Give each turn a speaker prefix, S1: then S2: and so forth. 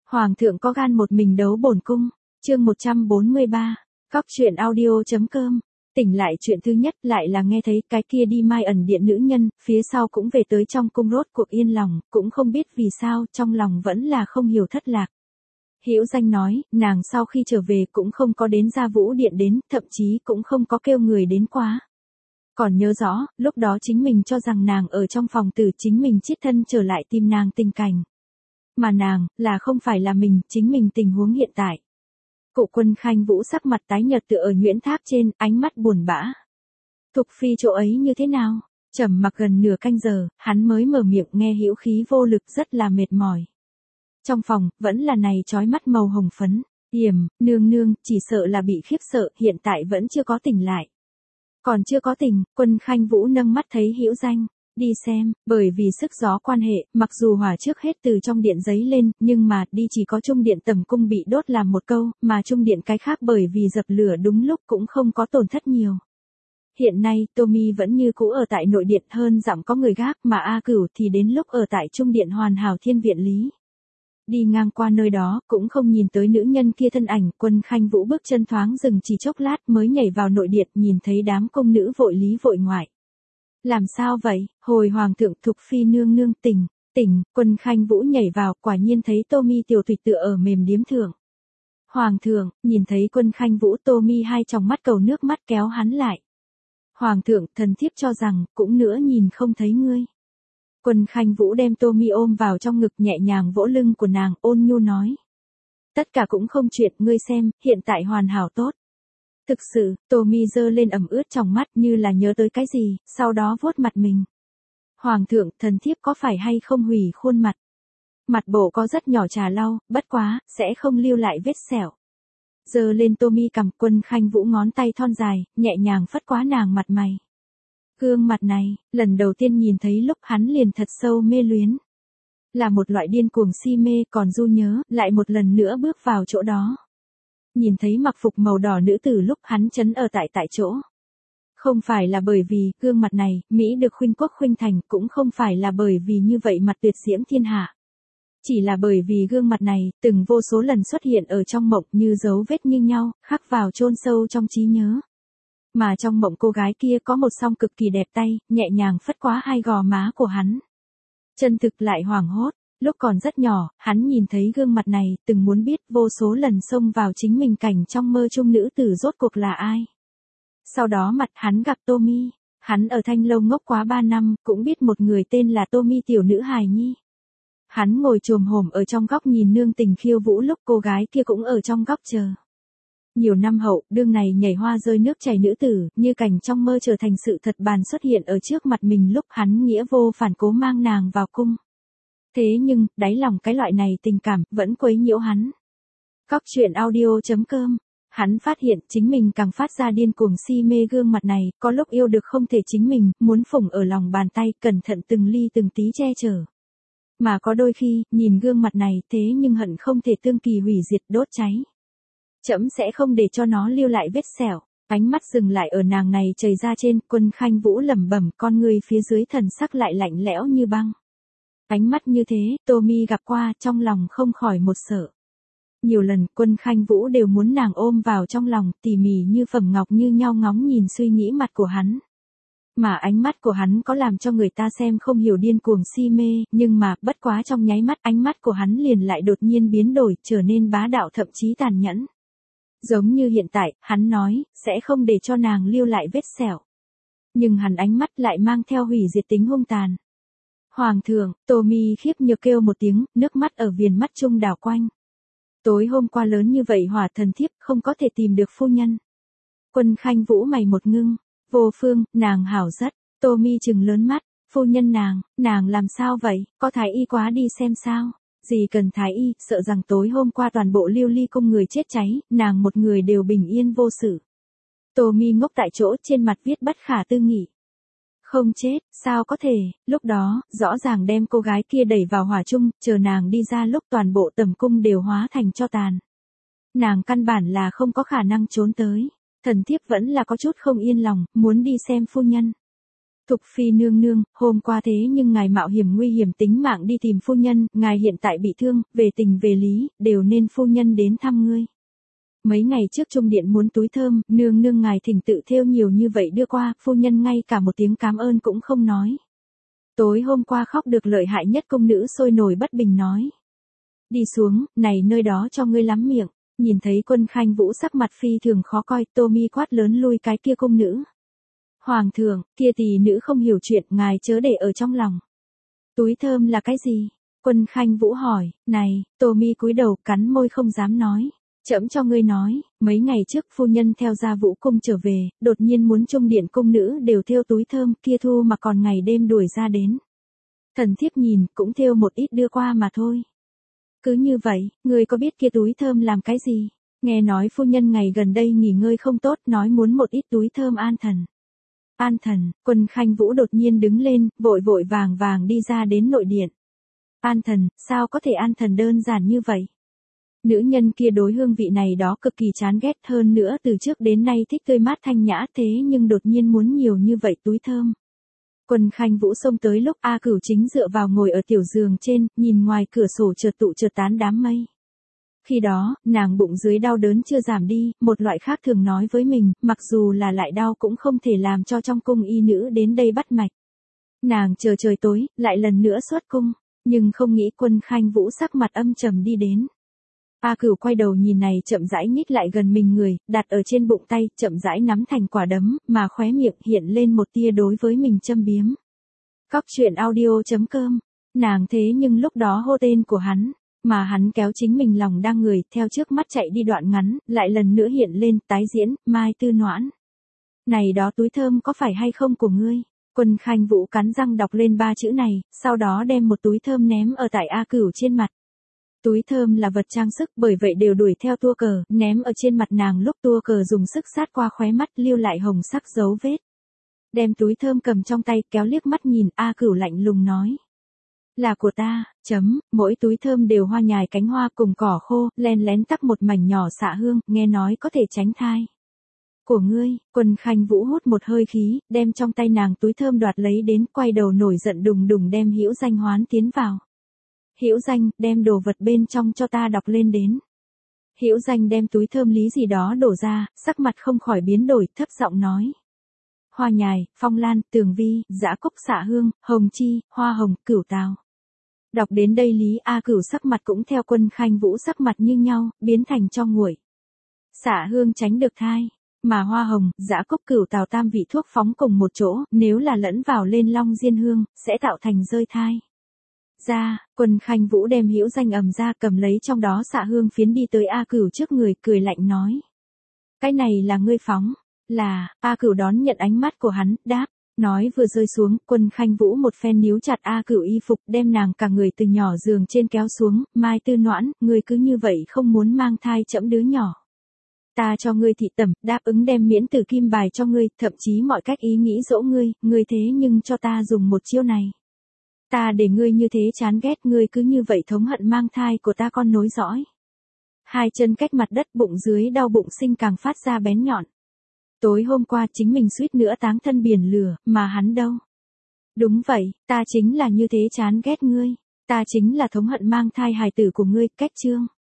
S1: Hoàng thượng có gan một mình đấu bổn cung. Chương 143. Góc truyện audio.com. Tỉnh lại chuyện thứ nhất lại là nghe thấy cái kia đi Mai ẩn điện nữ nhân, phía sau cũng về tới trong cung, rốt cuộc yên lòng, cũng không biết vì sao, trong lòng vẫn là không hiểu thất lạc. Hữu Danh nói, nàng sau khi trở về cũng không có đến Gia Vũ điện đến, thậm chí cũng không có kêu người đến quá. Còn nhớ rõ, lúc đó chính mình cho rằng nàng ở trong phòng tử, chính mình chiết thân trở lại tìm nàng tình cảnh. Mà nàng, là không phải là mình, chính mình tình huống hiện tại. Cụ Quân Khanh Vũ sắc mặt tái nhợt tựa ở nhuyễn tháp trên, ánh mắt buồn bã. Thục phi chỗ ấy như thế nào? Trầm mặc gần nửa canh giờ, hắn mới mở miệng, nghe hữu khí vô lực, rất là mệt mỏi. Trong phòng, vẫn là này chói mắt màu hồng phấn. Nương nương, chỉ sợ là bị khiếp sợ, hiện tại vẫn chưa có tỉnh lại. Còn chưa có tỉnh, Quân Khanh Vũ nâng mắt thấy Hữu Danh. Đi xem, bởi vì sức gió quan hệ, mặc dù hỏa trước hết từ trong điện giấy lên, nhưng mà đi chỉ có trung điện tầm cung bị đốt làm một câu, mà trung điện cái khác bởi vì dập lửa đúng lúc cũng không có tổn thất nhiều. Hiện nay, Tommy vẫn như cũ ở tại nội điện, hơn dặm có người gác, mà A Cửu thì đến lúc ở tại trung điện hoàn hảo thiên viện lý. Đi ngang qua nơi đó, cũng không nhìn tới nữ nhân kia thân ảnh, Quân Khanh Vũ bước chân thoáng dừng chỉ chốc lát mới nhảy vào nội điện, nhìn thấy đám công nữ vội lý vội ngoại. Làm sao vậy? Hồi hoàng thượng, Thục phi nương nương tỉnh, Quân Khanh Vũ nhảy vào, quả nhiên thấy Tommy tiểu thụy tựa ở mềm điếm thượng. Hoàng thượng, nhìn thấy Quân Khanh Vũ, Tommy hai tròng mắt cầu nước mắt kéo hắn lại. Hoàng thượng, thần thiếp cho rằng, cũng nữa nhìn không thấy ngươi. Quân Khanh Vũ đem Tommy ôm vào trong ngực, nhẹ nhàng vỗ lưng của nàng, ôn nhu nói. Tất cả cũng không chuyện, ngươi xem, hiện tại hoàn hảo tốt. Thực sự, Tommy giơ lên ẩm ướt trong mắt như là nhớ tới cái gì, sau đó vuốt mặt mình. Hoàng thượng, thần thiếp có phải hay không hủy khuôn mặt? Mặt bộ có rất nhỏ trà lau, bất quá, sẽ không lưu lại vết sẹo. Giơ lên Tommy cầm, Quân Khanh Vũ ngón tay thon dài, nhẹ nhàng phất quá nàng mặt mày. Gương mặt này, lần đầu tiên nhìn thấy lúc hắn liền thật sâu mê luyến. Là một loại điên cuồng si mê, còn du nhớ, lại một lần nữa bước vào chỗ đó. Nhìn thấy mặc phục màu đỏ nữ tử lúc hắn chấn ở tại chỗ. Không phải là bởi vì gương mặt này, Mỹ được khuynh quốc khuynh thành, cũng không phải là bởi vì như vậy mặt tuyệt diễm thiên hạ. Chỉ là bởi vì gương mặt này, từng vô số lần xuất hiện ở trong mộng như dấu vết như nhau, khắc vào chôn sâu trong trí nhớ. Mà trong mộng cô gái kia có một song cực kỳ đẹp tay, nhẹ nhàng phất quá hai gò má của hắn. Chân thực lại hoảng hốt. Lúc còn rất nhỏ, hắn nhìn thấy gương mặt này, từng muốn biết vô số lần xông vào chính mình cảnh trong mơ chung nữ tử rốt cuộc là ai. Sau đó mặt hắn gặp Tommy, hắn ở Thanh Lâu ngốc quá 3 năm, cũng biết một người tên là Tommy tiểu nữ hài nhi. Hắn ngồi chồm hổm ở trong góc nhìn nương tình khiêu vũ lúc cô gái kia cũng ở trong góc chờ. Nhiều năm hậu, đương này nhảy hoa rơi nước chảy nữ tử, như cảnh trong mơ trở thành sự thật bàn xuất hiện ở trước mặt mình lúc hắn nghĩa vô phản cố mang nàng vào cung. Thế nhưng, đáy lòng cái loại này tình cảm, vẫn quấy nhiễu hắn. Góc truyện audio.com. Hắn phát hiện chính mình càng phát ra điên cuồng si mê gương mặt này, có lúc yêu được không thể chính mình, muốn phủng ở lòng bàn tay, cẩn thận từng ly từng tí che chở. Mà có đôi khi, nhìn gương mặt này thế nhưng hận không thể tương kỳ hủy diệt đốt cháy. Trẫm sẽ không để cho nó lưu lại vết sẹo. Ánh mắt dừng lại ở nàng này chảy ra trên, Quân Khanh Vũ lẩm bẩm, con người phía dưới thần sắc lại lạnh lẽo như băng. Ánh mắt như thế, Tommy gặp qua, trong lòng không khỏi một sợ. Nhiều lần, Quân Khanh Vũ đều muốn nàng ôm vào trong lòng, tỉ mỉ như phẩm ngọc như nhau ngóng nhìn suy nghĩ mặt của hắn. Mà ánh mắt của hắn có làm cho người ta xem không hiểu điên cuồng si mê, nhưng mà, bất quá trong nháy mắt ánh mắt của hắn liền lại đột nhiên biến đổi, trở nên bá đạo thậm chí tàn nhẫn. Giống như hiện tại, hắn nói, sẽ không để cho nàng lưu lại vết sẹo. Nhưng hắn ánh mắt lại mang theo hủy diệt tính hung tàn. Hoàng thượng, Tommy khiếp nhược kêu một tiếng, nước mắt ở viền mắt trung đảo quanh. Tối hôm qua lớn như vậy hỏa thần thiếp không có thể tìm được phu nhân. Quân Khanh Vũ mày một ngưng, vô phương, nàng hảo rất, Tommy trừng lớn mắt, phu nhân nàng làm sao vậy, có thái y quá đi xem sao, gì cần thái y, sợ rằng tối hôm qua toàn bộ Lưu Ly cung người chết cháy, nàng một người đều bình yên vô sự. Tommy ngốc tại chỗ, trên mặt viết bất khả tư nghị. Không chết, sao có thể, lúc đó, rõ ràng đem cô gái kia đẩy vào hỏa chung, chờ nàng đi ra lúc toàn bộ tầm cung đều hóa thành tro tàn. Nàng căn bản là không có khả năng trốn tới, thần thiếp vẫn là có chút không yên lòng, muốn đi xem phu nhân. Thục Phi nương nương, hôm qua thế nhưng ngài mạo hiểm nguy hiểm tính mạng đi tìm phu nhân, ngài hiện tại bị thương, về tình về lý, đều nên phu nhân đến thăm ngươi. Mấy ngày trước trung điện muốn túi thơm, nương nương ngài thỉnh tự thêu nhiều như vậy đưa qua, phu nhân ngay cả một tiếng cảm ơn cũng không nói. Tối hôm qua khóc được lợi hại nhất công nữ sôi nổi bất bình nói. Đi xuống, này nơi đó cho ngươi lắm miệng. Nhìn thấy Quân Khanh Vũ sắc mặt phi thường khó coi, Tô Mi quát lớn lui cái kia công nữ. Hoàng thượng, kia tỷ nữ không hiểu chuyện, ngài chớ để ở trong lòng. Túi thơm là cái gì? Quân Khanh Vũ hỏi, này, Tô Mi cúi đầu cắn môi không dám nói. Trẫm cho ngươi nói, mấy ngày trước phu nhân theo gia Vũ cung trở về, đột nhiên muốn trung điện cung nữ đều thêu túi thơm, kia thu mà còn ngày đêm đuổi ra đến. Thần thiếp nhìn, cũng thêu một ít đưa qua mà thôi. Cứ như vậy, ngươi có biết kia túi thơm làm cái gì? Nghe nói phu nhân ngày gần đây nghỉ ngơi không tốt, nói muốn một ít túi thơm an thần. An thần, Quân Khanh Vũ đột nhiên đứng lên, vội vội vàng vàng đi ra đến nội điện. An thần, sao có thể an thần đơn giản như vậy? Nữ nhân kia đối hương vị này đó cực kỳ chán ghét, hơn nữa từ trước đến nay thích tươi mát thanh nhã, thế nhưng đột nhiên muốn nhiều như vậy túi thơm. Quân Khanh Vũ xông tới lúc A Cửu chính dựa vào ngồi ở tiểu giường trên, nhìn ngoài cửa sổ chợt tụ chợt tán đám mây. Khi đó, nàng bụng dưới đau đớn chưa giảm đi, một loại khác thường nói với mình, mặc dù là lại đau cũng không thể làm cho trong cung y nữ đến đây bắt mạch. Nàng chờ trời tối, lại lần nữa xuất cung, nhưng không nghĩ Quân Khanh Vũ sắc mặt âm trầm đi đến. A Cửu quay đầu nhìn này chậm rãi nhích lại gần mình người, đặt ở trên bụng tay, chậm rãi nắm thành quả đấm, mà khóe miệng hiện lên một tia đối với mình châm biếm. Cóc truyện audio.com, nàng thế nhưng lúc đó hô tên của hắn, mà hắn kéo chính mình lòng đang người, theo trước mắt chạy đi đoạn ngắn, lại lần nữa hiện lên, tái diễn, Mai Tư Noãn. Này đó túi thơm có phải hay không của ngươi? Quân Khanh Vũ cắn răng đọc lên 3 chữ này, sau đó đem một túi thơm ném ở tại A Cửu trên mặt. Túi thơm là vật trang sức, bởi vậy đều đuổi theo tua cờ, ném ở trên mặt nàng lúc tua cờ dùng sức sát qua khóe mắt, lưu lại hồng sắc dấu vết. Đem túi thơm cầm trong tay, kéo liếc mắt nhìn, A Cửu lạnh lùng nói. Là của ta, mỗi túi thơm đều hoa nhài cánh hoa cùng cỏ khô, len lén tắc một mảnh nhỏ xạ hương, nghe nói có thể tránh thai. Của ngươi, Quân Khanh Vũ hút một hơi khí, đem trong tay nàng túi thơm đoạt lấy đến, quay đầu nổi giận đùng đùng đem Hữu Danh hoán tiến vào. Hữu Danh, đem đồ vật bên trong cho ta đọc lên đến. Hữu Danh đem túi thơm lý gì đó đổ ra, sắc mặt không khỏi biến đổi, thấp giọng nói. Hoa nhài, phong lan, tường vi, dã cúc xạ hương, hồng chi, hoa hồng, cửu tào. Đọc đến đây Lý A Cửu sắc mặt cũng theo Quân Khanh Vũ sắc mặt như nhau, biến thành cho nguội. Xạ hương tránh được thai, mà hoa hồng, dã cúc cửu tào tam vị thuốc phóng cùng một chỗ, nếu là lẫn vào lên long diên hương, sẽ tạo thành rơi thai. Ra, Quân Khanh Vũ đem Hữu Danh ầm ra, cầm lấy trong đó xạ hương phiến đi tới A Cửu trước người, cười lạnh nói. Cái này là ngươi phóng, là, A Cửu đón nhận ánh mắt của hắn, đáp, nói vừa rơi xuống, Quân Khanh Vũ một phen níu chặt A Cửu y phục, đem nàng cả người từ nhỏ giường trên kéo xuống, Mai Tư Noãn, ngươi cứ như vậy không muốn mang thai chẫm đứa nhỏ. Ta cho ngươi thị tẩm, đáp ứng đem miễn tử kim bài cho ngươi, thậm chí mọi cách ý nghĩ dỗ ngươi thế nhưng cho ta dùng một chiêu này. Ta để ngươi như thế chán ghét, ngươi cứ như vậy thống hận mang thai của ta con nối dõi. Hai chân cách mặt đất, bụng dưới đau bụng sinh càng phát ra bén nhọn. Tối hôm qua chính mình suýt nữa táng thân biển lửa, mà hắn đâu? Đúng vậy, ta chính là như thế chán ghét ngươi, ta chính là thống hận mang thai hài tử của ngươi, cách chương.